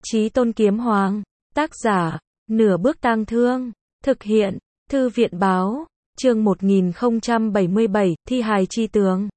Chí Tôn Kiếm Hoàng, tác giả, Nửa Bước Tang Thương, thực hiện, Thư viện báo, chương 1077, Thi hài chi tướng.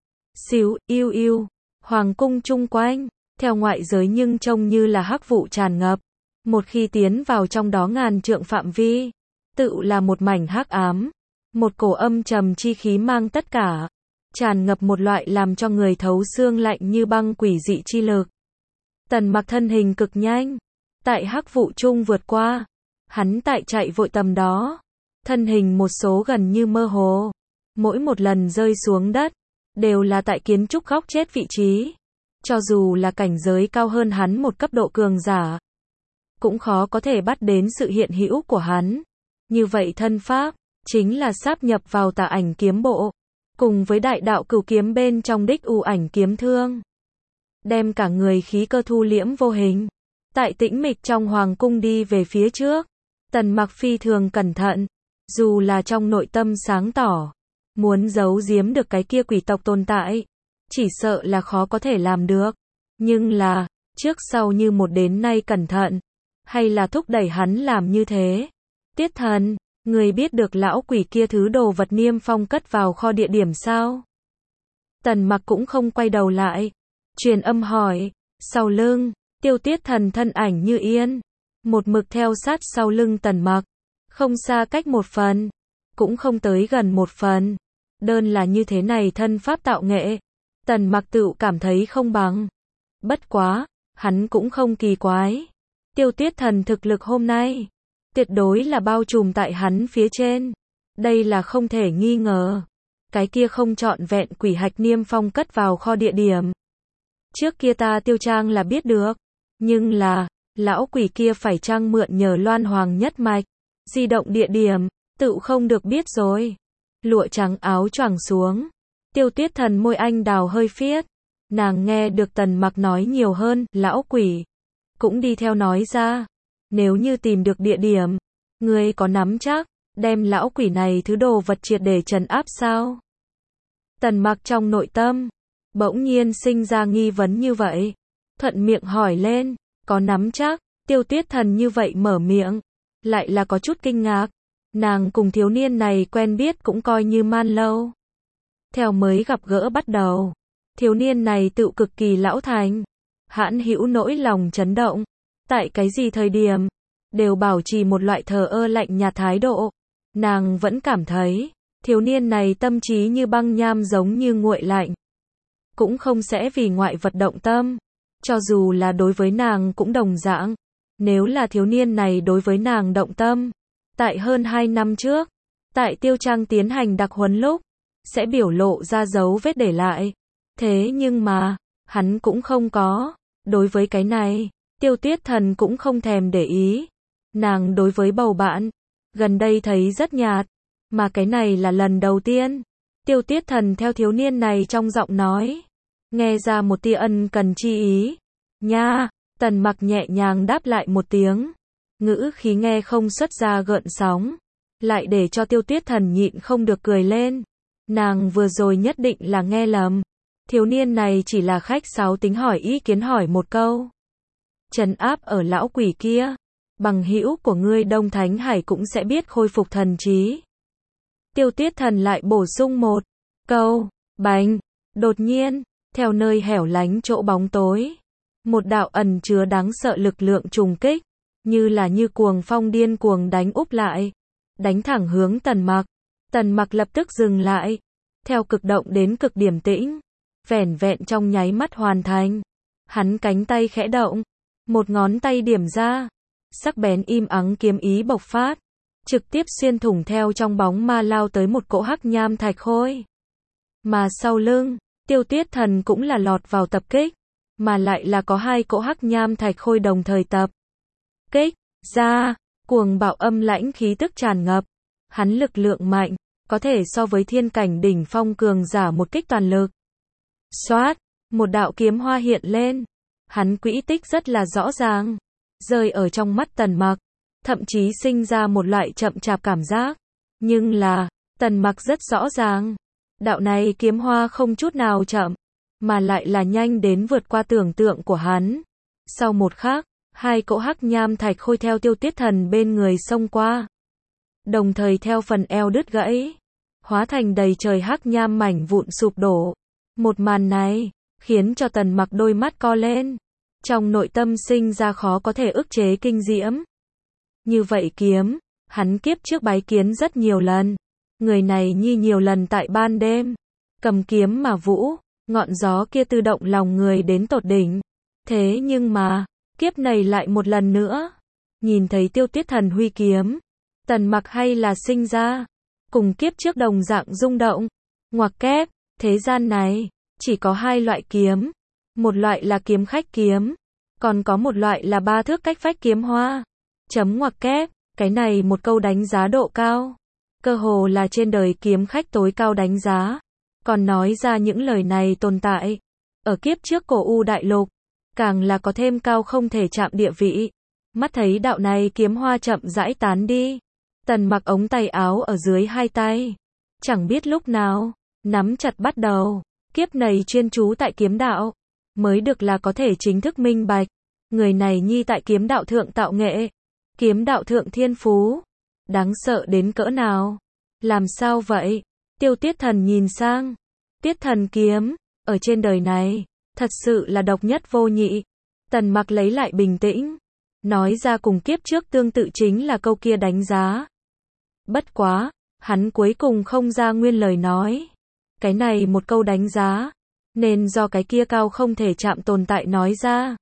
Xíu, yêu yêu, hoàng cung chung quanh, theo ngoại giới nhưng trông như là hắc vụ tràn ngập. Một khi tiến vào trong đó ngàn trượng phạm vi, tự là một mảnh hắc ám. Một cổ âm trầm chi khí mang tất cả, tràn ngập một loại làm cho người thấu xương lạnh như băng quỷ dị chi lực. Tần Mặc thân hình cực nhanh, tại hắc vụ chung vượt qua. Hắn tại chạy vội tầm đó, thân hình một số gần như mơ hồ. Mỗi một lần rơi xuống đất, đều là tại kiến trúc góc chết vị trí. Cho dù là cảnh giới cao hơn hắn một cấp độ cường giả, cũng khó có thể bắt đến sự hiện hữu của hắn. Như vậy thân pháp, chính là sáp nhập vào Tà Ảnh kiếm bộ, cùng với đại đạo cửu kiếm bên trong đích U Ảnh kiếm thương. Đem cả người khí cơ thu liễm vô hình. Tại tĩnh mịch trong hoàng cung đi về phía trước. Tần Mặc phi thường cẩn thận. Dù là trong nội tâm sáng tỏ, muốn giấu giếm được cái kia quỷ tộc tồn tại, chỉ sợ là khó có thể làm được. Nhưng là, trước sau như một đến nay cẩn thận, hay là thúc đẩy hắn làm như thế. Tiết Thần, người biết được lão quỷ kia thứ đồ vật Niêm Phong cất vào kho địa điểm sao? Tần Mặc cũng không quay đầu lại, truyền âm hỏi. Sau lưng, Tiêu Tiết Thần thân ảnh như yên, một mực theo sát sau lưng Tần Mặc, không xa cách một phần, cũng không tới gần một phần. Đơn là như thế này thân pháp tạo nghệ, Tần Mặc tự cảm thấy không bằng. Bất quá, hắn cũng không kỳ quái. Tiêu Tiết Thần thực lực hôm nay, tuyệt đối là bao trùm tại hắn phía trên. Đây là không thể nghi ngờ. Cái kia không trọn vẹn quỷ hạch Niêm Phong cất vào kho địa điểm. Trước kia ta Tiêu Trang là biết được. Nhưng là, lão quỷ kia phải chăng mượn nhờ Loan Hoàng nhất mạch, di động địa điểm, tự không được biết rồi. Lụa trắng áo choàng xuống. Tiêu Tiết Thần môi anh đào hơi phiết. Nàng nghe được Tần Mặc nói nhiều hơn, lão quỷ cũng đi theo nói ra. Nếu như tìm được địa điểm, ngươi có nắm chắc đem lão quỷ này thứ đồ vật triệt để trấn áp sao? Tần Mặc trong nội tâm bỗng nhiên sinh ra nghi vấn như vậy, thuận miệng hỏi lên, có nắm chắc? Tiêu Tiết Thần như vậy mở miệng, lại là có chút kinh ngạc. Nàng cùng thiếu niên này quen biết cũng coi như man lâu. Theo mới gặp gỡ bắt đầu, thiếu niên này tự cực kỳ lão thành, hãn hữu nỗi lòng chấn động. Tại cái gì thời điểm, đều bảo trì một loại thờ ơ lạnh nhạt thái độ. Nàng vẫn cảm thấy, thiếu niên này tâm trí như băng nham giống như nguội lạnh. Cũng không sẽ vì ngoại vật động tâm. Cho dù là đối với nàng cũng đồng dạng. Nếu là thiếu niên này đối với nàng động tâm, tại hơn 2 năm trước, tại Tiêu Trang tiến hành đặc huấn lúc, sẽ biểu lộ ra dấu vết để lại. Thế nhưng mà, hắn cũng không có. Đối với cái này, Tiêu Tiết Thần cũng không thèm để ý. Nàng đối với bầu bạn, gần đây thấy rất nhạt, mà cái này là lần đầu tiên. Tiêu Tiết Thần theo thiếu niên này trong giọng nói, nghe ra một tia ân cần chi ý. Nha, Tần Mặc nhẹ nhàng đáp lại một tiếng. Ngữ khí nghe không xuất ra gợn sóng, lại để cho Tiêu Tiết Thần nhịn không được cười lên. Nàng vừa rồi nhất định là nghe lầm. Thiếu niên này chỉ là khách sáo tính hỏi ý kiến hỏi một câu. Trấn áp ở lão quỷ kia, bằng hữu của ngươi Đông Thánh Hải cũng sẽ biết khôi phục thần trí. Tiêu Tiết Thần lại bổ sung một câu. Bành, đột nhiên, theo nơi hẻo lánh chỗ bóng tối, một đạo ẩn chứa đáng sợ lực lượng trùng kích, như cuồng phong điên cuồng đánh úp lại, đánh thẳng hướng Tần Mặc. Tần Mặc lập tức dừng lại, theo cực động đến cực điểm tĩnh, vẻn vẹn trong nháy mắt hoàn thành. Hắn cánh tay khẽ động, một ngón tay điểm ra, sắc bén im ắng kiếm ý bộc phát, trực tiếp xuyên thủng theo trong bóng ma lao tới một cỗ hắc nham thạch khôi. Mà sau lưng, Tiêu Tiết Thần cũng là lọt vào tập kích, mà lại là có 2 cỗ hắc nham thạch khôi đồng thời tập kích ra, cuồng bạo âm lãnh khí tức tràn ngập. Hắn lực lượng mạnh, có thể so với thiên cảnh đỉnh phong cường giả một kích toàn lực. Xoát, một đạo kiếm hoa hiện lên. Hắn quỹ tích rất là rõ ràng, rơi ở trong mắt Tần Mặc, thậm chí sinh ra một loại chậm chạp cảm giác. Nhưng là, Tần Mặc rất rõ ràng, đạo này kiếm hoa không chút nào chậm, mà lại là nhanh đến vượt qua tưởng tượng của hắn. Sau một khắc, Hai cỗ hắc nham thạch khôi theo Tiêu Tiết Thần bên người xông qua. Đồng thời theo phần eo đứt gãy, hóa thành đầy trời hắc nham mảnh vụn sụp đổ. Một màn này, khiến cho Tần Mặc đôi mắt co lên. Trong nội tâm sinh ra khó có thể ức chế kinh diễm. Như vậy kiếm, hắn kiếp trước bái kiến rất nhiều lần. Người này như nhiều lần tại ban đêm, cầm kiếm mà vũ, ngọn gió kia tự động lòng người đến tột đỉnh. Thế nhưng mà, kiếp này lại một lần nữa, nhìn thấy Tiêu Tiết Thần huy kiếm, Tần Mặc hay là sinh ra, cùng kiếp trước đồng dạng rung động. Ngoặc kép, thế gian này, chỉ có hai loại kiếm. Một loại là kiếm khách kiếm, còn có một loại là ba thước cách phách kiếm hoa. Chấm ngoặc kép, cái này một câu đánh giá độ cao. Cơ hồ là trên đời kiếm khách tối cao đánh giá. Còn nói ra những lời này tồn tại ở kiếp trước cổ U đại lục, càng là có thêm cao không thể chạm địa vị. Mắt thấy đạo này kiếm hoa chậm rãi tán đi, Tần Mặc ống tay áo ở dưới hai tay, chẳng biết lúc nào nắm chặt bắt đầu. Kiếp này chuyên chú tại kiếm đạo, mới được là có thể chính thức minh bạch. Người này nhi tại kiếm đạo thượng tạo nghệ, kiếm đạo thượng thiên phú, đáng sợ đến cỡ nào. Làm sao vậy? Tiêu Tiết Thần nhìn sang. Tiết Thần kiếm, ở trên đời này, thật sự là độc nhất vô nhị. Tần Mặc lấy lại bình tĩnh, nói ra cùng kiếp trước tương tự chính là câu kia đánh giá. Bất quá, hắn cuối cùng không ra nguyên lời nói. Cái này một câu đánh giá, nên do cái kia cao không thể chạm tồn tại nói ra,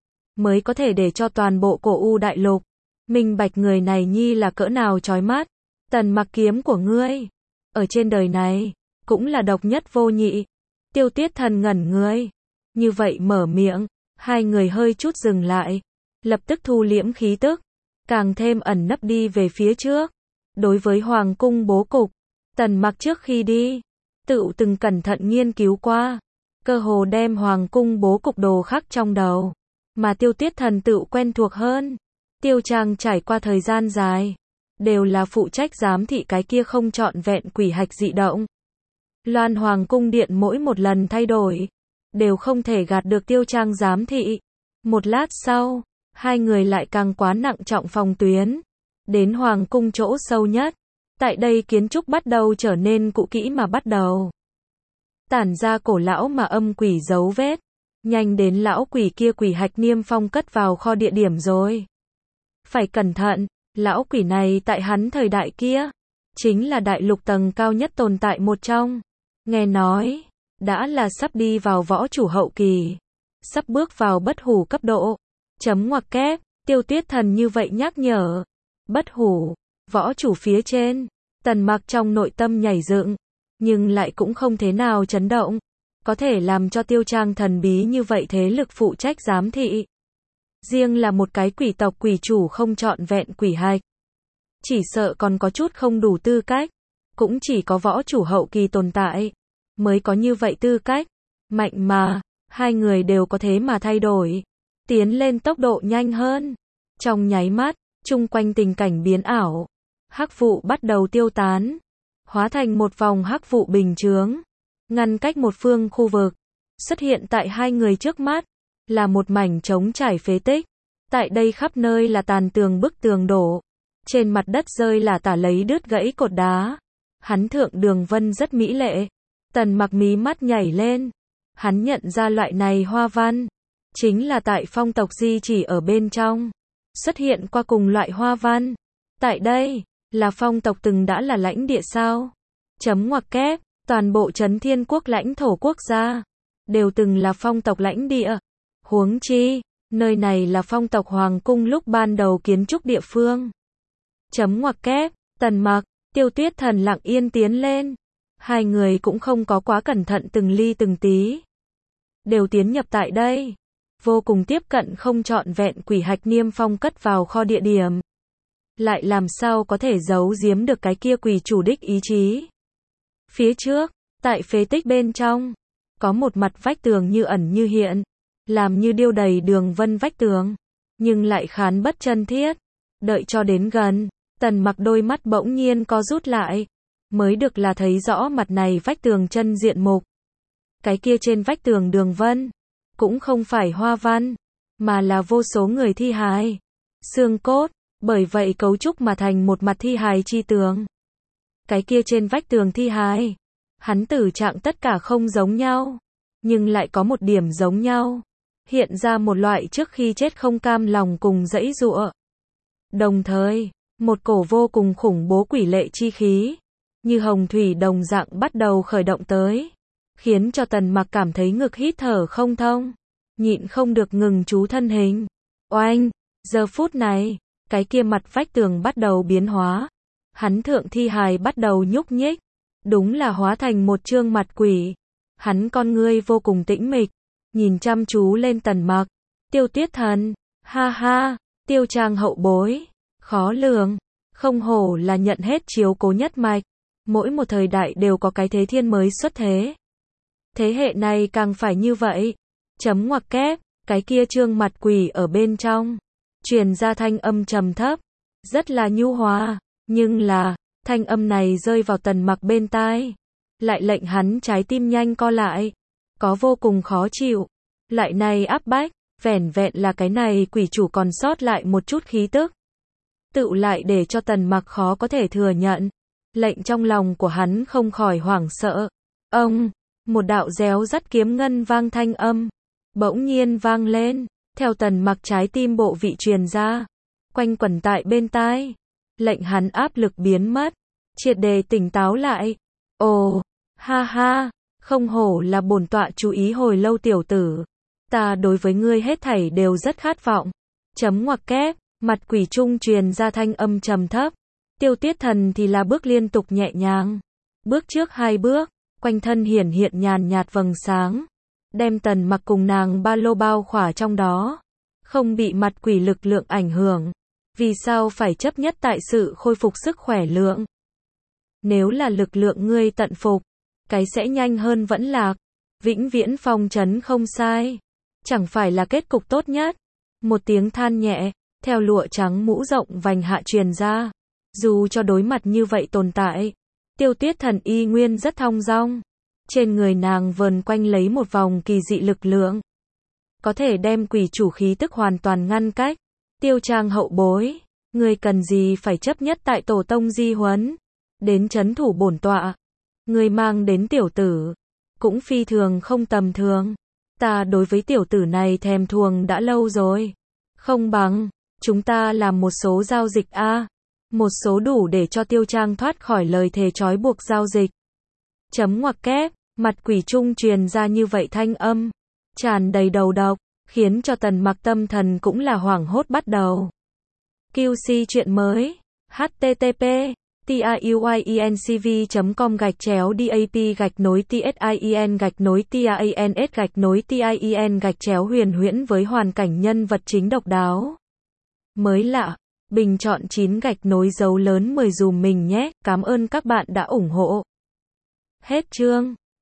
mới có thể để cho toàn bộ cổ U đại lục minh bạch người này nhi là cỡ nào chói mắt. Tần Mặc kiếm của ngươi, ở trên đời này, cũng là độc nhất vô nhị. Tiêu Tiết Thần ngẩn người, như vậy mở miệng, hai người hơi chút dừng lại, lập tức thu liễm khí tức, càng thêm ẩn nấp đi về phía trước. Đối với hoàng cung bố cục, Tần Mặc trước khi đi, tự từng cẩn thận nghiên cứu qua, cơ hồ đem hoàng cung bố cục đồ khắc trong đầu, mà Tiêu Tiết Thần tự quen thuộc hơn. Tiêu Trang trải qua thời gian dài, đều là phụ trách giám thị cái kia không trọn vẹn quỷ hạch dị động. Loan Hoàng cung điện mỗi một lần thay đổi, đều không thể gạt được Tiêu Trang giám thị. Một lát sau, hai người lại càng quá nặng trọng phòng tuyến, đến Hoàng cung chỗ sâu nhất. Tại đây kiến trúc bắt đầu trở nên cũ kỹ mà bắt đầu tản ra cổ lão mà âm quỷ dấu vết. Nhanh đến lão quỷ kia quỷ hạch niêm phong cất vào kho địa điểm rồi. Phải cẩn thận, lão quỷ này tại hắn thời đại kia, chính là đại lục tầng cao nhất tồn tại một trong. Nghe nói, đã là sắp đi vào võ chủ hậu kỳ, sắp bước vào bất hủ cấp độ. Chấm ngoặc kép, Tiêu Tiết Thần như vậy nhắc nhở. Bất hủ, võ chủ phía trên, Tần Mặc trong nội tâm nhảy dựng, nhưng lại cũng không thế nào chấn động. Có thể làm cho Tiêu Trang thần bí như vậy thế lực phụ trách giám thị. Riêng là một cái quỷ tộc quỷ chủ không trọn vẹn quỷ hạch, chỉ sợ còn có chút không đủ tư cách. Cũng chỉ có võ chủ hậu kỳ tồn tại, mới có như vậy tư cách. Mạnh mà, hai người đều có thế mà thay đổi, tiến lên tốc độ nhanh hơn. Trong nháy mắt, chung quanh tình cảnh biến ảo, hắc vụ bắt đầu tiêu tán, hóa thành một vòng hắc vụ bình chướng, ngăn cách một phương khu vực. Xuất hiện tại hai người trước mắt, là một mảnh trống trải phế tích. Tại đây khắp nơi là tàn tường bức tường đổ, trên mặt đất rơi là tả lấy đứt gãy cột đá. Hắn thượng đường vân rất mỹ lệ. Tần Mặc mí mắt nhảy lên, hắn nhận ra loại này hoa văn, chính là tại phong tộc di chỉ ở bên trong xuất hiện qua cùng loại hoa văn. Tại đây, là phong tộc từng đã là lãnh địa sao? Chấm ngoặc kép, toàn bộ Trấn Thiên Quốc lãnh thổ quốc gia, đều từng là phong tộc lãnh địa. Huống chi, nơi này là phong tộc hoàng cung lúc ban đầu kiến trúc địa phương. Chấm ngoặc kép, Tần Mặc, Tiêu Tiết Thần lặng yên tiến lên. Hai người cũng không có quá cẩn thận từng ly từng tí, đều tiến nhập tại đây, vô cùng tiếp cận không trọn vẹn quỷ hạch niêm phong cất vào kho địa điểm. Lại làm sao có thể giấu giếm được cái kia quỷ chủ đích ý chí. Phía trước, tại phế tích bên trong, có một mặt vách tường như ẩn như hiện, làm như điêu đầy đường vân vách tường, nhưng lại khán bất chân thiết. Đợi cho đến gần, Tần Mặc đôi mắt bỗng nhiên co rút lại, mới được là thấy rõ mặt này vách tường chân diện mục. Cái kia trên vách tường đường vân, cũng không phải hoa văn, mà là vô số người thi hài. Xương cốt, bởi vậy cấu trúc mà thành một mặt thi hài chi tường. Cái kia trên vách tường thi hài, hắn tử trạng tất cả không giống nhau, nhưng lại có một điểm giống nhau, hiện ra một loại trước khi chết không cam lòng cùng giãy giụa. Đồng thời, một cổ vô cùng khủng bố quỷ lệ chi khí, như hồng thủy đồng dạng bắt đầu khởi động tới, khiến cho Tần Mặc cảm thấy ngực hít thở không thông, nhịn không được ngừng chú thân hình. Oanh, giờ phút này, cái kia mặt vách tường bắt đầu biến hóa, hắn thượng thi hài bắt đầu nhúc nhích, đúng là hóa thành một trương mặt quỷ. Hắn con ngươi vô cùng tĩnh mịch, nhìn chăm chú lên Tần Mặc. Tiêu Tuyết Thần, ha ha, Tiêu Trang hậu bối, khó lường, không hổ là nhận hết chiếu cố nhất mạch, mỗi một thời đại đều có cái thế thiên mới xuất thế. Thế hệ này càng phải như vậy. Chấm ngoặc kép, cái kia trương mặt quỷ ở bên trong, truyền ra thanh âm trầm thấp, rất là nhu hòa, nhưng là, thanh âm này rơi vào Tần Mặc bên tai, lại lệnh hắn trái tim nhanh co lại, có vô cùng khó chịu, lại này áp bách, vẻn vẹn là cái này quỷ chủ còn sót lại một chút khí tức, tựu lại để cho Tần Mặc khó có thể thừa nhận, lệnh trong lòng của hắn không khỏi hoảng sợ. Ông, một đạo réo rắt kiếm ngân vang thanh âm, bỗng nhiên vang lên, theo Tần Mặc trái tim bộ vị truyền ra, quanh quẩn tại bên tai, lệnh hắn áp lực biến mất, triệt để tỉnh táo lại. Ồ, ha ha, không hổ là bổn tọa chú ý hồi lâu tiểu tử, ta đối với ngươi hết thảy đều rất khát vọng. Chấm ngoặc kép, mặt quỷ trung truyền ra thanh âm trầm thấp, Tiêu Tuyết Thần thì là bước liên tục nhẹ nhàng, bước trước hai bước, quanh thân hiển hiện nhàn nhạt vầng sáng, đem Tần Mặc cùng nàng ba lô bao khỏa trong đó, không bị mặt quỷ lực lượng ảnh hưởng. Vì sao phải chấp nhất tại sự khôi phục sức khỏe lượng? Nếu là lực lượng ngươi tận phục, cái sẽ nhanh hơn vẫn lạc, vĩnh viễn phong trấn không sai, chẳng phải là kết cục tốt nhất. Một tiếng than nhẹ, theo lụa trắng mũ rộng vành hạ truyền ra, dù cho đối mặt như vậy tồn tại, Tiêu Tuyết Thần y nguyên rất thong dong, trên người nàng vờn quanh lấy một vòng kỳ dị lực lượng, có thể đem quỷ chủ khí tức hoàn toàn ngăn cách. Tiêu Trang hậu bối, ngươi cần gì phải chấp nhất tại tổ tông di huấn, đến trấn thủ bổn tọa, ngươi mang đến tiểu tử, cũng phi thường không tầm thường, ta đối với tiểu tử này thèm thuồng đã lâu rồi, không bằng, chúng ta làm một số giao dịch a, một số đủ để cho Tiêu Trang thoát khỏi lời thề trói buộc giao dịch. Chấm ngoặc kép, mặt quỷ trung truyền ra như vậy thanh âm, tràn đầy đầu độc, khiến cho Tần Mặc tâm thần cũng là hoảng hốt bắt đầu. QC chuyện mới, http tiuinCV.com/dap-tin-TIEN-TIANS-TIEN huyền huyễn với hoàn cảnh nhân vật chính độc đáo. Mới lạ, bình chọn 9 dấu lớn 10 dùm mình nhé, cảm ơn các bạn đã ủng hộ. Hết chương.